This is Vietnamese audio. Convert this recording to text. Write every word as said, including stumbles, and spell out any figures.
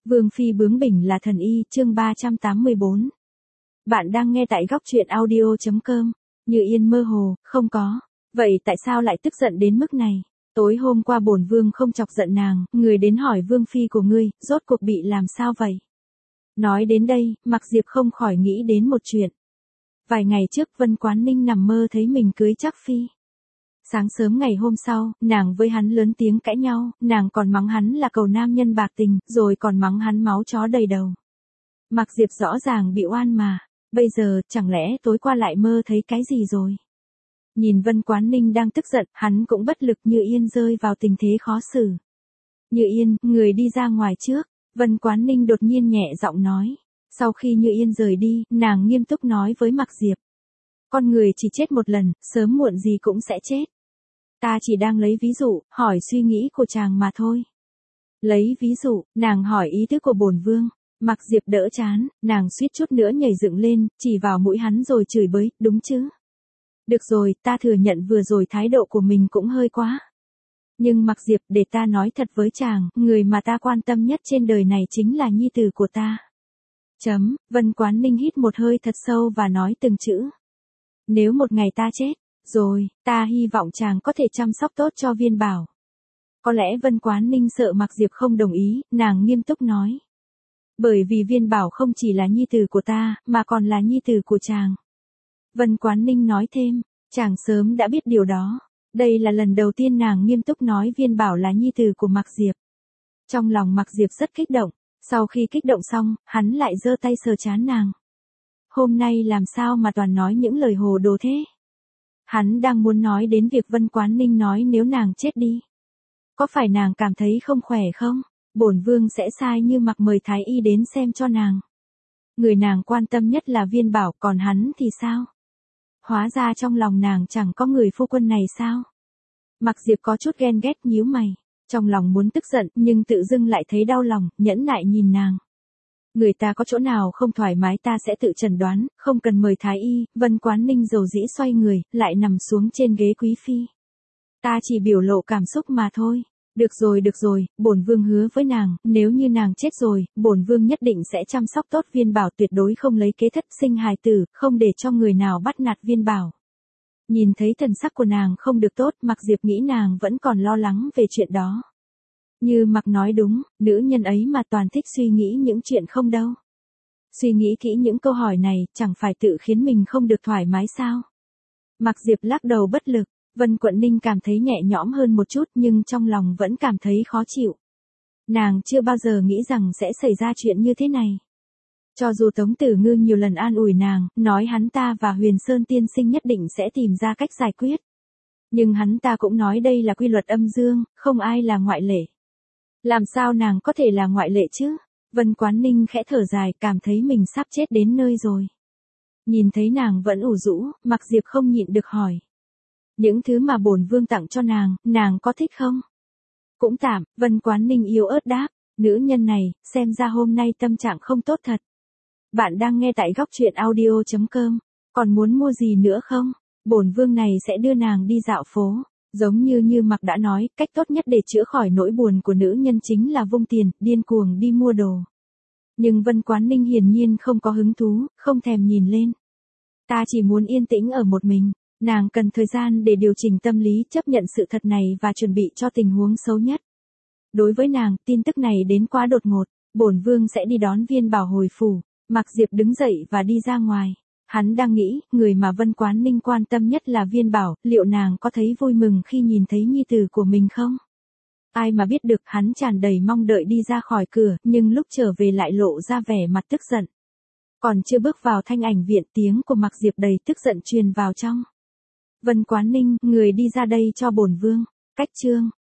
Vương phi bướng bỉnh là thần y, chương ba trăm tám mươi bốn. Bạn đang nghe tại góc truyện audio chấm com. Như Yên mơ hồ, không có. Vậy tại sao lại tức giận đến mức này? Tối hôm qua bổn vương không chọc giận nàng, người đến hỏi vương phi của ngươi, rốt cuộc bị làm sao vậy? Nói đến đây, Mặc Diệp không khỏi nghĩ đến một chuyện. Vài ngày trước Vân Quán Ninh nằm mơ thấy mình cưới Trác phi. Sáng sớm ngày hôm sau, nàng với hắn lớn tiếng cãi nhau, nàng còn mắng hắn là cầu nam nhân bạc tình, rồi còn mắng hắn máu chó đầy đầu. Mặc Diệp rõ ràng bị oan mà, bây giờ chẳng lẽ tối qua lại mơ thấy cái gì rồi? Nhìn Vân Quán Ninh đang tức giận, hắn cũng bất lực. Như Yên rơi vào tình thế khó xử. Như Yên, người đi ra ngoài trước, Vân Quán Ninh đột nhiên nhẹ giọng nói. Sau khi Như Yên rời đi, nàng nghiêm túc nói với Mặc Diệp. Con người chỉ chết một lần, sớm muộn gì cũng sẽ chết. Ta chỉ đang lấy ví dụ, hỏi suy nghĩ của chàng mà thôi. Lấy ví dụ, nàng hỏi ý tứ của bổn vương. Mặc Diệp đỡ chán, nàng suýt chút nữa nhảy dựng lên, chỉ vào mũi hắn rồi chửi bới, đúng chứ? Được rồi, ta thừa nhận vừa rồi thái độ của mình cũng hơi quá. Nhưng Mặc Diệp, để ta nói thật với chàng, người mà ta quan tâm nhất trên đời này chính là nhi tử của ta. Chấm, Vân Quán Ninh hít một hơi thật sâu và nói từng chữ. Nếu một ngày ta chết, rồi, ta hy vọng chàng có thể chăm sóc tốt cho Viên Bảo. Có lẽ Vân Quán Ninh sợ Mặc Diệp không đồng ý, nàng nghiêm túc nói. Bởi vì Viên Bảo không chỉ là nhi tử của ta, mà còn là nhi tử của chàng. Vân Quán Ninh nói thêm, chàng sớm đã biết điều đó. Đây là lần đầu tiên nàng nghiêm túc nói Viên Bảo là nhi tử của Mặc Diệp. Trong lòng Mặc Diệp rất kích động, sau khi kích động xong, hắn lại giơ tay sờ trán nàng. Hôm nay làm sao mà toàn nói những lời hồ đồ thế? Hắn đang muốn nói đến việc Vân Quán Ninh nói nếu nàng chết đi. Có phải nàng cảm thấy không khỏe không? Bổn vương sẽ sai Như Mặc mời thái y đến xem cho nàng. Người nàng quan tâm nhất là Viên Bảo, còn hắn thì sao? Hóa ra trong lòng nàng chẳng có người phu quân này sao? Mặc Diệp có chút ghen ghét nhíu mày, trong lòng muốn tức giận nhưng tự dưng lại thấy đau lòng, nhẫn nại nhìn nàng. Người ta có chỗ nào không thoải mái ta sẽ tự chẩn đoán, không cần mời thái y. Vân Quán Ninh dầu dĩ xoay người, lại nằm xuống trên ghế quý phi. Ta chỉ biểu lộ cảm xúc mà thôi. Được rồi được rồi, bổn vương hứa với nàng, nếu như nàng chết rồi, bổn vương nhất định sẽ chăm sóc tốt Viên Bảo, tuyệt đối không lấy kế thất sinh hài tử, không để cho người nào bắt nạt Viên Bảo. Nhìn thấy thần sắc của nàng không được tốt, Mặc Diệp nghĩ nàng vẫn còn lo lắng về chuyện đó. Như Mặc nói đúng, nữ nhân ấy mà toàn thích suy nghĩ những chuyện không đâu. Suy nghĩ kỹ những câu hỏi này, chẳng phải tự khiến mình không được thoải mái sao? Mặc Diệp lắc đầu bất lực, Vân Quận Ninh cảm thấy nhẹ nhõm hơn một chút nhưng trong lòng vẫn cảm thấy khó chịu. Nàng chưa bao giờ nghĩ rằng sẽ xảy ra chuyện như thế này. Cho dù Tống Tử Ngư nhiều lần an ủi nàng, nói hắn ta và Huyền Sơn tiên sinh nhất định sẽ tìm ra cách giải quyết. Nhưng hắn ta cũng nói đây là quy luật âm dương, không ai là ngoại lệ. Làm sao nàng có thể là ngoại lệ chứ? Vân Quán Ninh khẽ thở dài, cảm thấy mình sắp chết đến nơi rồi. Nhìn thấy nàng vẫn ủ rũ, Mặc Diệp không nhịn được hỏi. Những thứ mà bổn vương tặng cho nàng, nàng có thích không? Cũng tạm, Vân Quán Ninh yếu ớt đáp. Nữ nhân này, xem ra hôm nay tâm trạng không tốt thật. Bạn đang nghe tại góc truyện audio chấm com. Còn muốn mua gì nữa không? Bổn vương này sẽ đưa nàng đi dạo phố. Giống như Như Mặc đã nói, cách tốt nhất để chữa khỏi nỗi buồn của nữ nhân chính là vung tiền, điên cuồng đi mua đồ. Nhưng Vân Quán Ninh hiển nhiên không có hứng thú, không thèm nhìn lên. Ta chỉ muốn yên tĩnh ở một mình. Nàng cần thời gian để điều chỉnh tâm lý, chấp nhận sự thật này và chuẩn bị cho tình huống xấu nhất. Đối với nàng, tin tức này đến quá đột ngột. Bổn vương sẽ đi đón Viên Bảo hồi phủ. Mặc Diệp đứng dậy và đi ra ngoài. Hắn đang nghĩ, người mà Vân Quán Ninh quan tâm nhất là Viên Bảo, liệu nàng có thấy vui mừng khi nhìn thấy nhi tử của mình không? Ai mà biết được, hắn tràn đầy mong đợi đi ra khỏi cửa, nhưng lúc trở về lại lộ ra vẻ mặt tức giận. Còn chưa bước vào thanh ảnh viện, tiếng của Mặc Diệp đầy tức giận truyền vào trong. Vân Quán Ninh, người đi ra đây cho bổn vương. Cách chương